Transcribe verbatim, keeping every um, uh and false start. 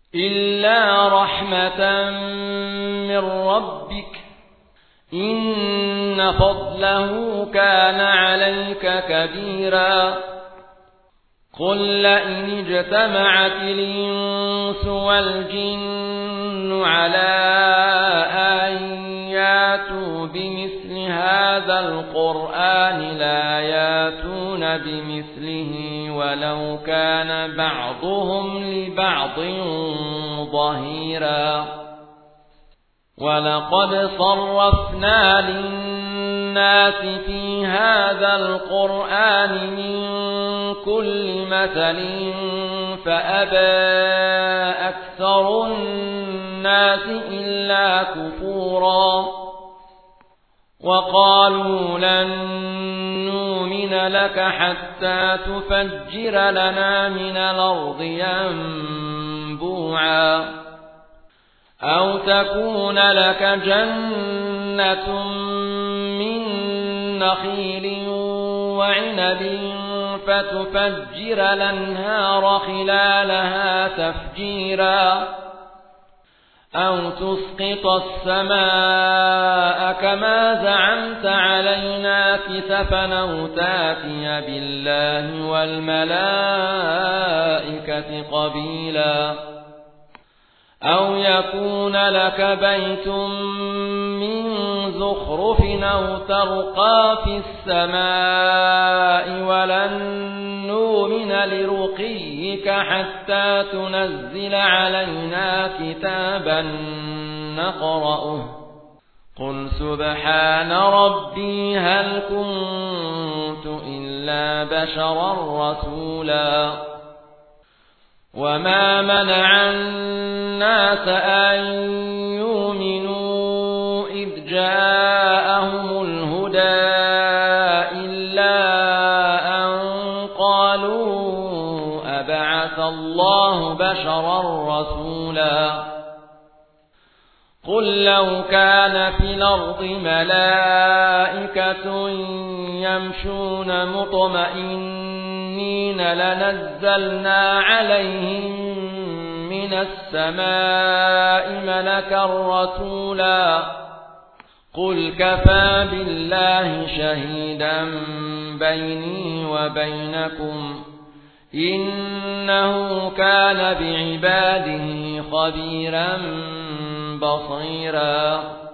إلا رحمة من ربك إن فضله كان عليك كبيرا قل لئن اجتمعت الإنس والجن على أن ياتوا بمثل هذا القرآن لا ياتون بمثله ولو كان بعضهم لبعض ظهيرا ولقد صرفنا للناس في هذا القرآن من كل مثل فأبى أكثر الناس إلا كفورا وقالوا لن نؤمن لك حتى تفجر لنا من الأرض ينبوعا أو تكون لك جنة من نخيل وعنب فتفجر الأنهار خلالها تفجيرا أو تسقط السماء كما زعمت علينا كسفا أو تاتي بالله والملائكة قبيلا أو يكون لك بيت من زخرف أو ترقى في السماء ولن نؤمن لرقيك حتى تنزل علينا كتابا نقرأه قل سبحان ربي هل كنت إلا بشرا رسولا وما منع الناس أن يؤمنوا إذ جاءهم الهدى إلا أن قالوا أبعث الله بشرا رسولا قل لو كان في الأرض ملائكة يمشون مطمئنين لنزلنا عليهم من السماء ملكا رسولا قل كفى بالله شهيدا بيني وبينكم إنه كان بعباده خبيرا بصيرا